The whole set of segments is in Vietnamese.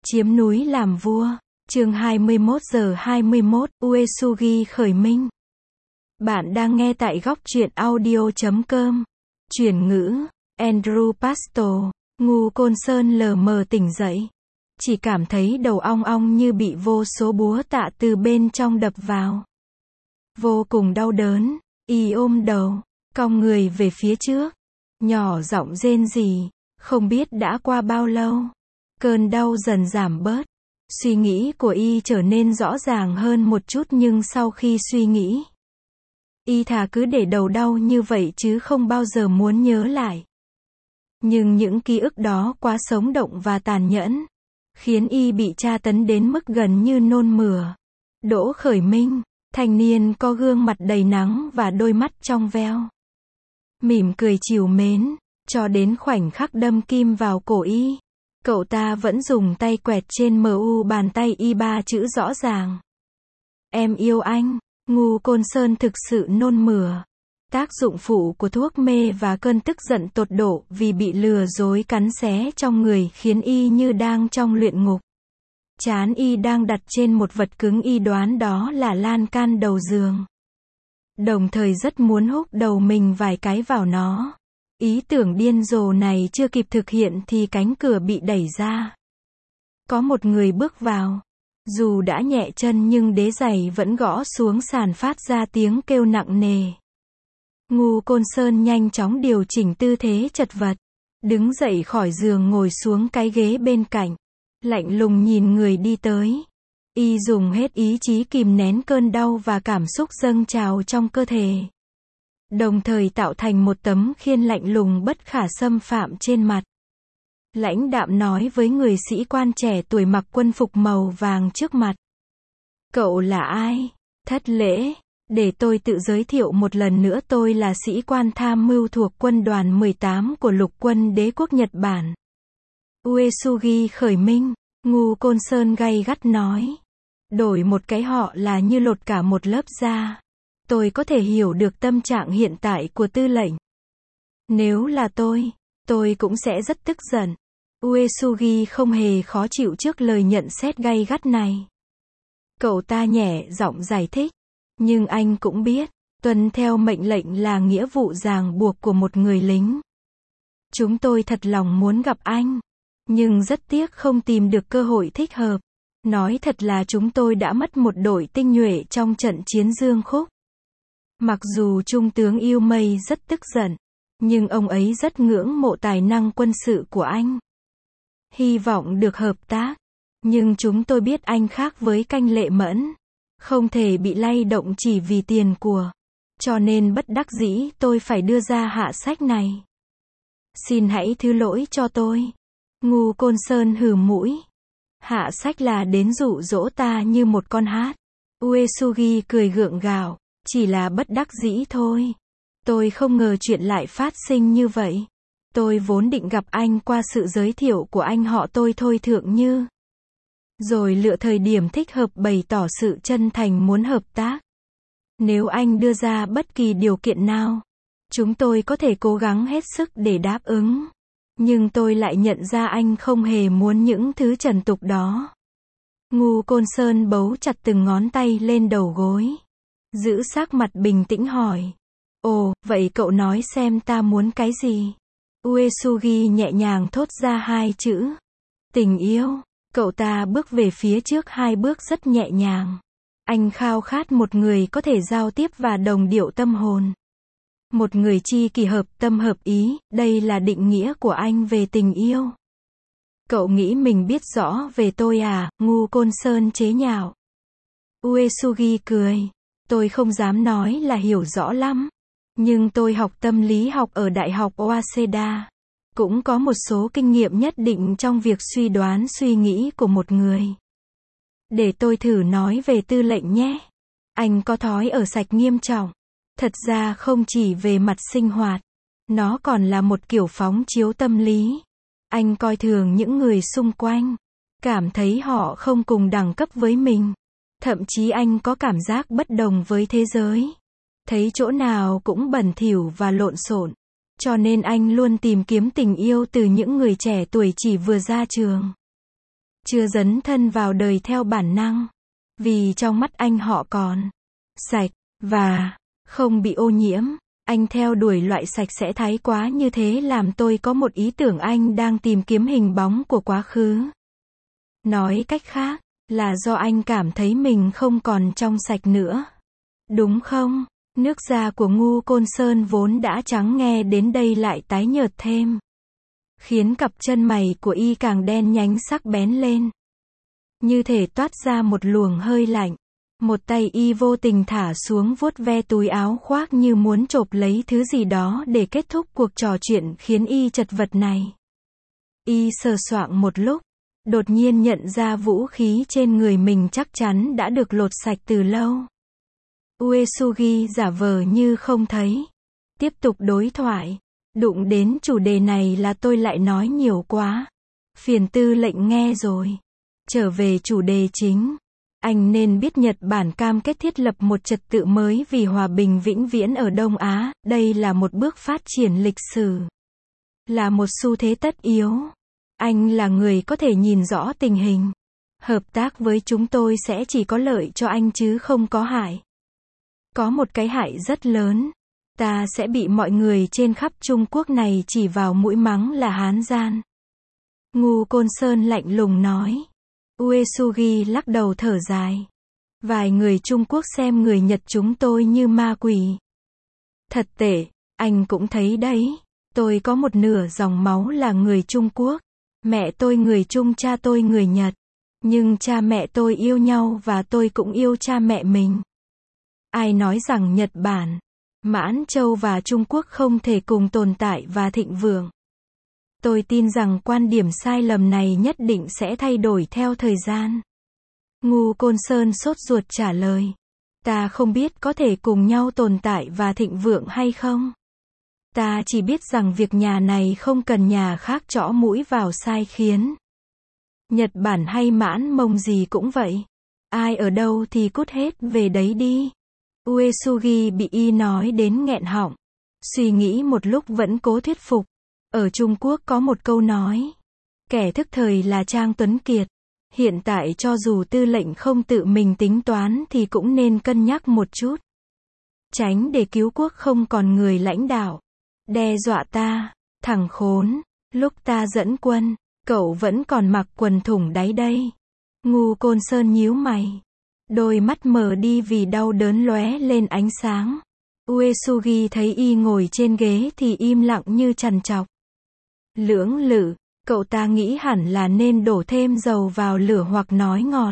Chiếm núi làm vua. Chương 21 giờ 21, Uesugi khởi minh. Bạn đang nghe tại góc truyện audio.com. Chuyển ngữ, Andrew Pasto. Ngu Côn Sơn lờ mờ tỉnh dậy. Chỉ cảm thấy đầu ong ong như bị vô số búa tạ từ bên trong đập vào. Vô cùng đau đớn, y ôm đầu, cong người về phía trước. Nhỏ giọng rên rỉ, không biết đã qua bao lâu. Cơn đau dần giảm bớt. Suy nghĩ của y trở nên rõ ràng hơn một chút, nhưng sau khi suy nghĩ, y thà cứ để đầu đau như vậy chứ không bao giờ muốn nhớ lại. Nhưng những ký ức đó quá sống động và tàn nhẫn, khiến y bị tra tấn đến mức gần như nôn mửa. Đỗ Khởi Minh, thanh niên có gương mặt đầy nắng và đôi mắt trong veo. Mỉm cười trìu mến, cho đến khoảnh khắc đâm kim vào cổ y. Cậu ta vẫn dùng tay quẹt trên mu bàn tay y ba chữ rõ ràng. Em yêu anh. Ngu Côn Sơn thực sự nôn mửa. Tác dụng phụ của thuốc mê và cơn tức giận tột độ vì bị lừa dối cắn xé trong người khiến y như đang trong luyện ngục. Trán y đang đặt trên một vật cứng, y đoán đó là lan can đầu giường. Đồng thời rất muốn húc đầu mình vài cái vào nó. Ý tưởng điên rồ này chưa kịp thực hiện thì cánh cửa bị đẩy ra. Có một người bước vào. Dù đã nhẹ chân nhưng đế giày vẫn gõ xuống sàn phát ra tiếng kêu nặng nề. Ngu Côn Sơn nhanh chóng điều chỉnh tư thế chật vật. Đứng dậy khỏi giường ngồi xuống cái ghế bên cạnh. Lạnh lùng nhìn người đi tới. Y dùng hết ý chí kìm nén cơn đau và cảm xúc dâng trào trong cơ thể. Đồng thời tạo thành một tấm khiên lạnh lùng bất khả xâm phạm trên mặt. Lãnh đạm nói với người sĩ quan trẻ tuổi mặc quân phục màu vàng trước mặt. Cậu là ai? Thất lễ. Để tôi tự giới thiệu một lần nữa, tôi là sĩ quan tham mưu thuộc quân đoàn 18 của lục quân đế quốc Nhật Bản. Uesugi khởi minh. Ngu Côn Sơn gay gắt nói. Đổi một cái họ là như lột cả một lớp da. Tôi có thể hiểu được tâm trạng hiện tại của tư lệnh. Nếu là tôi cũng sẽ rất tức giận. Uesugi không hề khó chịu trước lời nhận xét gay gắt này. Cậu ta nhẹ giọng giải thích. Nhưng anh cũng biết, tuân theo mệnh lệnh là nghĩa vụ ràng buộc của một người lính. Chúng tôi thật lòng muốn gặp anh. Nhưng rất tiếc không tìm được cơ hội thích hợp. Nói thật là chúng tôi đã mất một đội tinh nhuệ trong trận chiến Dương Khúc. Mặc dù Trung tướng Yêu Mây rất tức giận, nhưng ông ấy rất ngưỡng mộ tài năng quân sự của anh. Hy vọng được hợp tác. Nhưng chúng tôi biết anh khác với Canh Lệ Mẫn. Không thể bị lay động chỉ vì tiền của. Cho nên bất đắc dĩ tôi phải đưa ra hạ sách này. Xin hãy thứ lỗi cho tôi. Ngu Côn Sơn hừ mũi. Hạ sách là đến dụ dỗ ta như một con hát. Uesugi cười gượng gạo. Chỉ là bất đắc dĩ thôi. Tôi không ngờ chuyện lại phát sinh như vậy. Tôi vốn định gặp anh qua sự giới thiệu của anh họ tôi thôi Thượng Như. Rồi lựa thời điểm thích hợp bày tỏ sự chân thành muốn hợp tác. Nếu anh đưa ra bất kỳ điều kiện nào, chúng tôi có thể cố gắng hết sức để đáp ứng. Nhưng tôi lại nhận ra anh không hề muốn những thứ trần tục đó. Ngu Côn Sơn bấu chặt từng ngón tay lên đầu gối. Giữ sắc mặt bình tĩnh hỏi. Ồ, vậy cậu nói xem ta muốn cái gì? Uesugi nhẹ nhàng thốt ra hai chữ. Tình yêu. Cậu ta bước về phía trước hai bước rất nhẹ nhàng. Anh khao khát một người có thể giao tiếp và đồng điệu tâm hồn. Một người tri kỷ hợp tâm hợp ý, đây là định nghĩa của anh về tình yêu. Cậu nghĩ mình biết rõ về tôi à? Ngu Côn Sơn chế nhạo. Uesugi cười. Tôi không dám nói là hiểu rõ lắm. Nhưng tôi học tâm lý học ở Đại học Waseda. Cũng có một số kinh nghiệm nhất định trong việc suy đoán suy nghĩ của một người. Để tôi thử nói về tư lệnh nhé. Anh có thói ở sạch nghiêm trọng. Thật ra không chỉ về mặt sinh hoạt. Nó còn là một kiểu phóng chiếu tâm lý. Anh coi thường những người xung quanh. Cảm thấy họ không cùng đẳng cấp với mình. Thậm chí anh có cảm giác bất đồng với thế giới. Thấy chỗ nào cũng bẩn thỉu và lộn xộn. Cho nên anh luôn tìm kiếm tình yêu từ những người trẻ tuổi chỉ vừa ra trường. chưa dấn thân vào đời theo bản năng. Vì trong mắt anh họ còn sạch, và không bị ô nhiễm. Anh theo đuổi loại sạch sẽ thái quá như thế làm tôi có một ý tưởng anh đang tìm kiếm hình bóng của quá khứ. Nói cách khác, là do anh cảm thấy mình không còn trong sạch nữa. Đúng không? Nước da của Ngu Côn Sơn vốn đã trắng nghe đến đây lại tái nhợt thêm. Khiến cặp chân mày của y càng đen nhánh sắc bén lên. Như thể toát ra một luồng hơi lạnh. Một tay y vô tình thả xuống vuốt ve túi áo khoác như muốn chộp lấy thứ gì đó để kết thúc cuộc trò chuyện khiến y chật vật này. Y sờ soạng một lúc, đột nhiên nhận ra vũ khí trên người mình chắc chắn đã được lột sạch từ lâu. Uesugi giả vờ như không thấy. Tiếp tục đối thoại. Đụng đến chủ đề này là tôi lại nói nhiều quá. Phiền tư lệnh nghe rồi. Trở về chủ đề chính. Anh nên biết Nhật Bản cam kết thiết lập một trật tự mới vì hòa bình vĩnh viễn ở Đông Á. Đây là một bước phát triển lịch sử. Là một xu thế tất yếu. Anh là người có thể nhìn rõ tình hình. Hợp tác với chúng tôi sẽ chỉ có lợi cho anh chứ không có hại. Có một cái hại rất lớn. Ta sẽ bị mọi người trên khắp Trung Quốc này chỉ vào mũi mắng là hán gian. Ngu Côn Sơn lạnh lùng nói. Uesugi lắc đầu thở dài. Vài người Trung Quốc xem người Nhật chúng tôi như ma quỷ. Thật tệ, anh cũng thấy đấy. Tôi có một nửa dòng máu là người Trung Quốc. Mẹ tôi người Trung, cha tôi người Nhật. Nhưng cha mẹ tôi yêu nhau và tôi cũng yêu cha mẹ mình. Ai nói rằng Nhật Bản, Mãn Châu và Trung Quốc không thể cùng tồn tại và thịnh vượng? Tôi tin rằng quan điểm sai lầm này nhất định sẽ thay đổi theo thời gian. Ngu Côn Sơn sốt ruột trả lời. Ta không biết có thể cùng nhau tồn tại và thịnh vượng hay không. Ta chỉ biết rằng việc nhà này không cần nhà khác chõ mũi vào sai khiến. Nhật Bản hay Mãn Mông gì cũng vậy. Ai ở đâu thì cút hết về đấy đi. Uesugi bị y nói đến nghẹn họng. Suy nghĩ một lúc vẫn cố thuyết phục. Ở Trung Quốc có một câu nói. Kẻ thức thời là Trang Tuấn Kiệt. Hiện tại cho dù tư lệnh không tự mình tính toán thì cũng nên cân nhắc một chút. Tránh để cứu quốc không còn người lãnh đạo. Đe dọa ta, thằng khốn. Lúc ta dẫn quân, cậu vẫn còn mặc quần thủng đáy đây. Ngu Côn Sơn nhíu mày. Đôi mắt mờ đi vì đau đớn lóe lên ánh sáng. Uesugi thấy y ngồi trên ghế thì im lặng như trằn trọc. Lưỡng lự, cậu ta nghĩ hẳn là nên đổ thêm dầu vào lửa hoặc nói ngọt.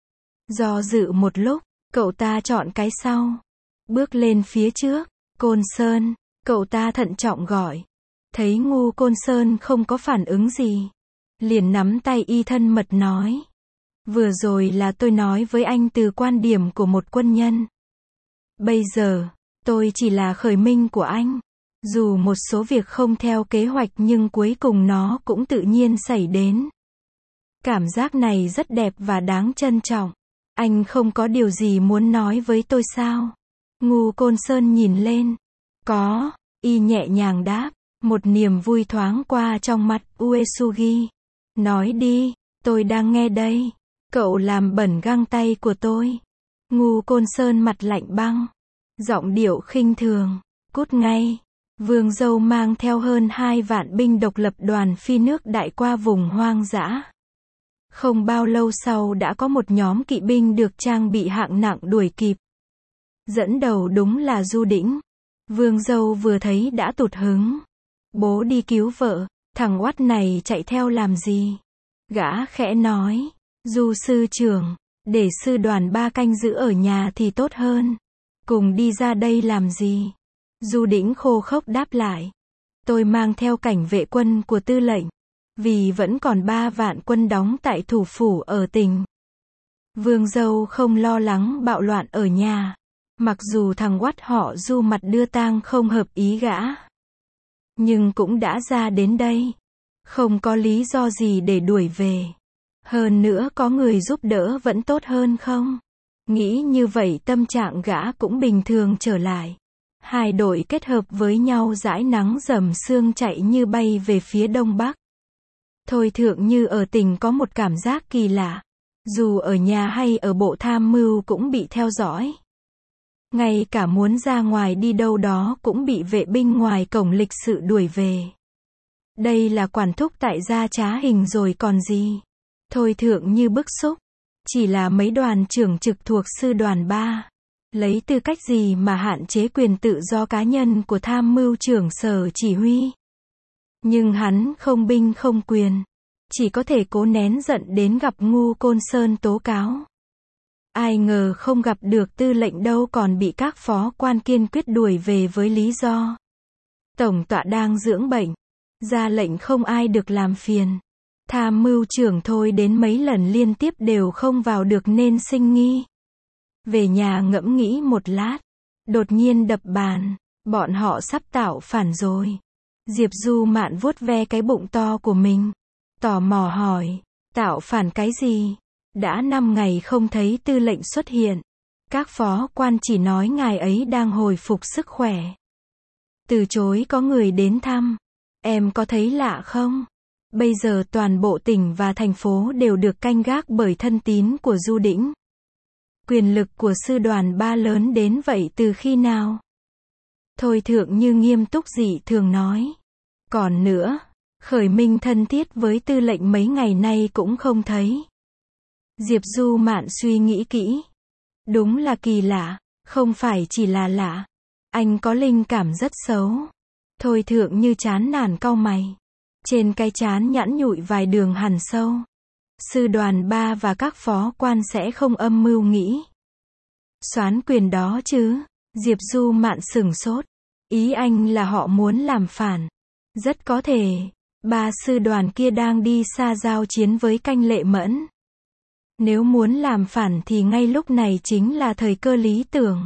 Do dự một lúc, cậu ta chọn cái sau. Bước lên phía trước. Côn Sơn, cậu ta thận trọng gọi. Thấy Ngu Côn Sơn không có phản ứng gì. Liền nắm tay y thân mật nói. Vừa rồi là tôi nói với anh từ quan điểm của một quân nhân. Bây giờ, tôi chỉ là khởi minh của anh. Dù một số việc không theo kế hoạch nhưng cuối cùng nó cũng tự nhiên xảy đến. Cảm giác này rất đẹp và đáng trân trọng. Anh không có điều gì muốn nói với tôi sao? Ngu Côn Sơn nhìn lên. Có, y nhẹ nhàng đáp. Một niềm vui thoáng qua trong mắt Uesugi. Nói đi, tôi đang nghe đây. Cậu làm bẩn găng tay của tôi. Ngu Côn Sơn mặt lạnh băng. Giọng điệu khinh thường. Cút ngay. Vương Dâu mang theo hơn 2 vạn binh độc lập đoàn phi nước đại qua vùng hoang dã. Không bao lâu sau đã có một nhóm kỵ binh được trang bị hạng nặng đuổi kịp. Dẫn đầu đúng là Du Đĩnh. Vương Dâu vừa thấy đã tụt hứng. Bố đi cứu vợ, thằng oắt này chạy theo làm gì? Gã khẽ nói. Du sư trưởng, để sư đoàn 3 canh giữ ở nhà thì tốt hơn. Cùng đi ra đây làm gì? Du Đĩnh khô khốc đáp lại. Tôi mang theo cảnh vệ quân của tư lệnh. Vì vẫn còn 3 vạn quân đóng tại thủ phủ ở tỉnh. Vương Dâu không lo lắng bạo loạn ở nhà. Mặc dù thằng oắt họ Du mặt đưa tang không hợp ý gã. Nhưng cũng đã ra đến đây. Không có lý do gì để đuổi về. Hơn nữa có người giúp đỡ vẫn tốt hơn không? Nghĩ như vậy tâm trạng gã cũng bình thường trở lại. Hai đội kết hợp với nhau dãi nắng rầm sương chạy như bay về phía đông bắc. Thôi Thượng Như ở tỉnh có một cảm giác kỳ lạ. Dù ở nhà hay ở bộ tham mưu cũng bị theo dõi. Ngay cả muốn ra ngoài đi đâu đó cũng bị vệ binh ngoài cổng lịch sự đuổi về. Đây là quản thúc tại gia trá hình rồi còn gì. Thôi Thượng Như bức xúc. Chỉ là mấy đoàn trưởng trực thuộc sư đoàn 3. Lấy tư cách gì mà hạn chế quyền tự do cá nhân của tham mưu trưởng sở chỉ huy. Nhưng hắn không binh không quyền. Chỉ có thể cố nén giận đến gặp Ngu Côn Sơn tố cáo. Ai ngờ không gặp được tư lệnh đâu còn bị các phó quan kiên quyết đuổi về với lý do. Tổng tọa đang dưỡng bệnh. Ra lệnh không ai được làm phiền. Tham mưu trưởng Thôi đến mấy lần liên tiếp đều không vào được nên sinh nghi. Về nhà ngẫm nghĩ một lát. Đột nhiên đập bàn. Bọn họ sắp tạo phản rồi. Diệp Du Mạn vuốt ve cái bụng to của mình. Tò mò hỏi. Tạo phản cái gì? Đã 5 ngày không thấy tư lệnh xuất hiện. Các phó quan chỉ nói ngài ấy đang hồi phục sức khỏe. Từ chối có người đến thăm. Em có thấy lạ không? Bây giờ toàn bộ tỉnh và thành phố đều được canh gác bởi thân tín của Du Đĩnh. Quyền lực của sư đoàn 3 lớn đến vậy từ khi nào? Thôi Thượng Như nghiêm túc dị thường nói. Còn nữa, Khởi Minh thân thiết với tư lệnh mấy ngày nay cũng không thấy. Diệp Du Mạn suy nghĩ kỹ. Đúng là kỳ lạ, không phải chỉ là lạ. Anh có linh cảm rất xấu. Thôi Thượng Như chán nản cau mày. Trên cái trán nhẵn nhụi vài đường hằn sâu. Sư đoàn 3 và các phó quan sẽ không âm mưu nghĩ soán quyền đó chứ? Diệp Du Mạn sửng sốt. Ý anh là họ muốn làm phản. Rất có thể. 3 sư đoàn kia đang đi xa giao chiến với Canh Lệ Mẫn. Nếu muốn làm phản thì ngay lúc này chính là thời cơ lý tưởng.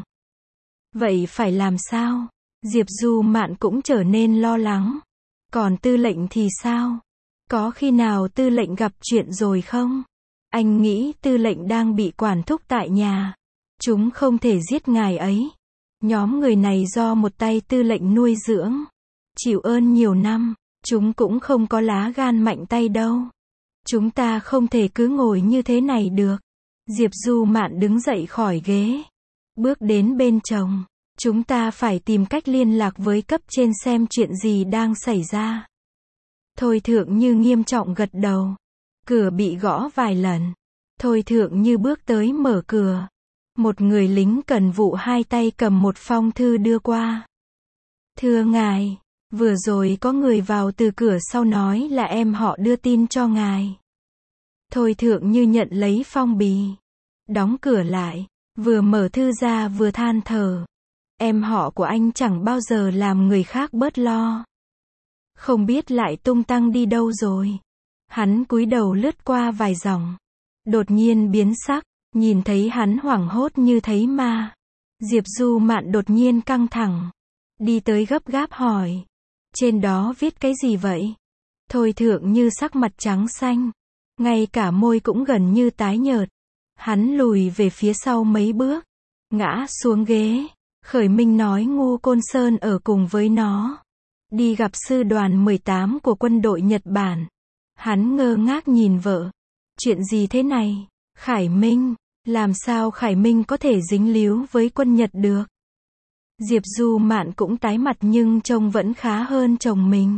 Vậy phải làm sao? Diệp Du Mạn cũng trở nên lo lắng. Còn tư lệnh thì sao? Có khi nào tư lệnh gặp chuyện rồi không? Anh nghĩ tư lệnh đang bị quản thúc tại nhà. Chúng không thể giết ngài ấy. Nhóm người này do một tay tư lệnh nuôi dưỡng. Chịu ơn nhiều năm. Chúng cũng không có lá gan mạnh tay đâu. Chúng ta không thể cứ ngồi như thế này được. Diệp Du Mạn đứng dậy khỏi ghế. Bước đến bên chồng. Chúng ta phải tìm cách liên lạc với cấp trên xem chuyện gì đang xảy ra. Thôi Thượng Như nghiêm trọng gật đầu. Cửa bị gõ vài lần. Thôi Thượng Như bước tới mở cửa. Một người lính cần vụ hai tay cầm một phong thư đưa qua. Thưa ngài, vừa rồi có người vào từ cửa sau nói là em họ đưa tin cho ngài. Thôi Thượng Như nhận lấy phong bì. Đóng cửa lại. Vừa mở thư ra vừa than thở. Em họ của anh chẳng bao giờ làm người khác bớt lo. Không biết lại tung tăng đi đâu rồi. Hắn cúi đầu lướt qua vài dòng. Đột nhiên biến sắc. Nhìn thấy hắn hoảng hốt như thấy ma. Diệp Du Mạn đột nhiên căng thẳng. Đi tới gấp gáp hỏi. Trên đó viết cái gì vậy? Thôi Thượng Như sắc mặt trắng xanh. Ngay cả môi cũng gần như tái nhợt. Hắn lùi về phía sau mấy bước. Ngã xuống ghế. Khởi Minh nói Ngu Côn Sơn ở cùng với nó. Đi gặp sư đoàn 18 của quân đội Nhật Bản. Hắn ngơ ngác nhìn vợ. Chuyện gì thế này? Khải Minh. Làm sao Khải Minh có thể dính líu với quân Nhật được? Diệp Du Mạn cũng tái mặt nhưng trông vẫn khá hơn chồng mình.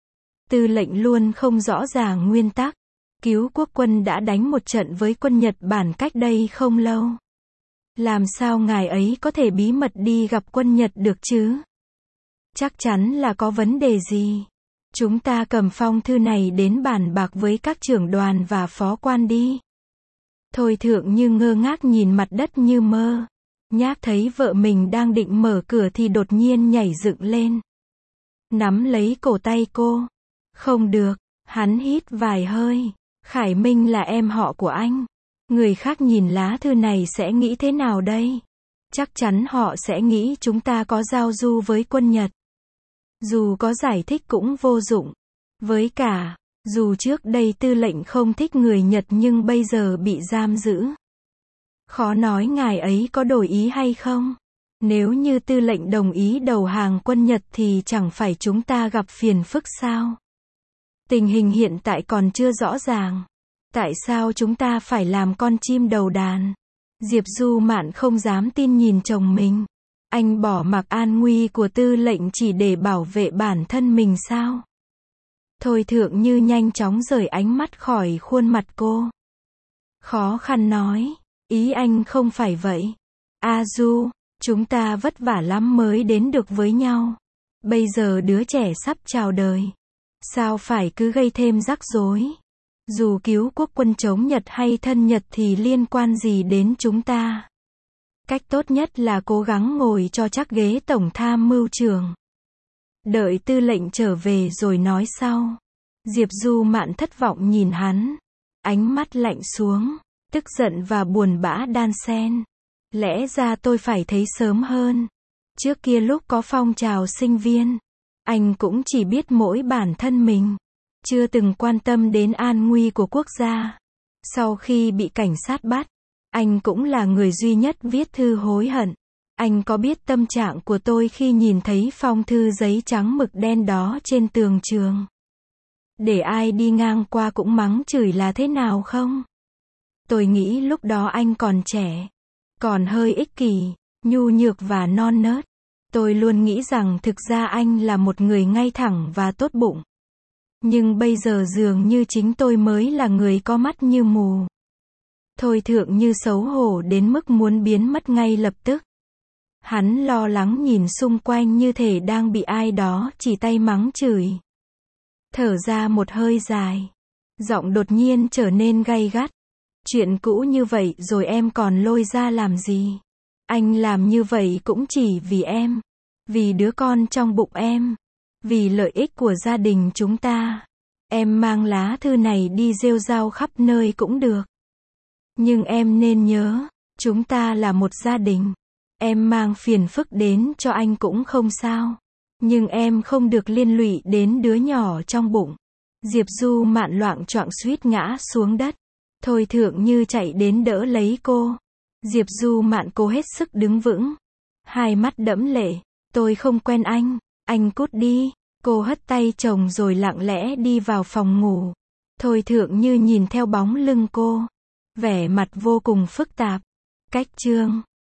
Tư lệnh luôn không rõ ràng nguyên tắc. Cứu quốc quân đã đánh một trận với quân Nhật Bản cách đây không lâu. Làm sao ngài ấy có thể bí mật đi gặp quân Nhật được chứ? Chắc chắn là có vấn đề gì. Chúng ta cầm phong thư này đến bàn bạc với các trưởng đoàn và phó quan đi. Thôi Thượng Như ngơ ngác nhìn mặt đất như mơ. Nhác thấy vợ mình đang định mở cửa thì đột nhiên nhảy dựng lên. Nắm lấy cổ tay cô. Không được, hắn hít vài hơi. Khải Minh là em họ của anh. Người khác nhìn lá thư này sẽ nghĩ thế nào đây? Chắc chắn họ sẽ nghĩ chúng ta có giao du với quân Nhật. Dù có giải thích cũng vô dụng. Với cả, dù trước đây tư lệnh không thích người Nhật nhưng bây giờ bị giam giữ. Khó nói ngài ấy có đổi ý hay không. Nếu như tư lệnh đồng ý đầu hàng quân Nhật thì chẳng phải chúng ta gặp phiền phức sao? Tình hình hiện tại còn chưa rõ ràng. Tại sao chúng ta phải làm con chim đầu đàn? Diệp Du Mạn không dám tin nhìn chồng mình. Anh bỏ mặc an nguy của Tư lệnh chỉ để bảo vệ bản thân mình sao? Thôi Thượng Như nhanh chóng rời ánh mắt khỏi khuôn mặt cô. Khó khăn nói, ý anh không phải vậy. A Du, chúng ta vất vả lắm mới đến được với nhau. Bây giờ đứa trẻ sắp chào đời. Sao phải cứ gây thêm rắc rối? Dù cứu quốc quân chống Nhật hay thân Nhật thì liên quan gì đến chúng ta? Cách tốt nhất là cố gắng ngồi cho chắc ghế tổng tham mưu trưởng. Đợi Tư lệnh trở về rồi nói sau. Diệp Du Mạn thất vọng nhìn hắn. Ánh mắt lạnh xuống. Tức giận và buồn bã đan xen. Lẽ ra tôi phải thấy sớm hơn. Trước kia lúc có phong trào sinh viên, anh cũng chỉ biết mỗi bản thân mình. Chưa từng quan tâm đến an nguy của quốc gia. Sau khi bị cảnh sát bắt, anh cũng là người duy nhất viết thư hối hận. Anh có biết tâm trạng của tôi khi nhìn thấy phong thư giấy trắng mực đen đó trên tường trường? Để ai đi ngang qua cũng mắng chửi là thế nào không? Tôi nghĩ lúc đó anh còn trẻ, còn hơi ích kỷ, nhu nhược và non nớt. Tôi luôn nghĩ rằng thực ra anh là một người ngay thẳng và tốt bụng. Nhưng bây giờ dường như chính tôi mới là người có mắt như mù. Thôi Thượng Như xấu hổ đến mức muốn biến mất ngay lập tức. Hắn lo lắng nhìn xung quanh như thể đang bị ai đó chỉ tay mắng chửi. Thở ra một hơi dài. Giọng đột nhiên trở nên gay gắt. Chuyện cũ như vậy rồi em còn lôi ra làm gì? Anh làm như vậy cũng chỉ vì em. Vì đứa con trong bụng em. Vì lợi ích của gia đình chúng ta. Em mang lá thư này đi rêu rao khắp nơi cũng được. Nhưng em nên nhớ, chúng ta là một gia đình. Em mang phiền phức đến cho anh cũng không sao. Nhưng em không được liên lụy đến đứa nhỏ trong bụng. Diệp Du Mạn loạng choạng suýt ngã xuống đất. Thôi Thượng Như chạy đến đỡ lấy cô. Diệp Du Mạn cố hết sức đứng vững. Hai mắt đẫm lệ. Tôi không quen anh cút đi. Cô hất tay chồng rồi lặng lẽ đi vào phòng ngủ. Thôi Thượng Như nhìn theo bóng lưng cô. Vẻ mặt vô cùng phức tạp. Cách chương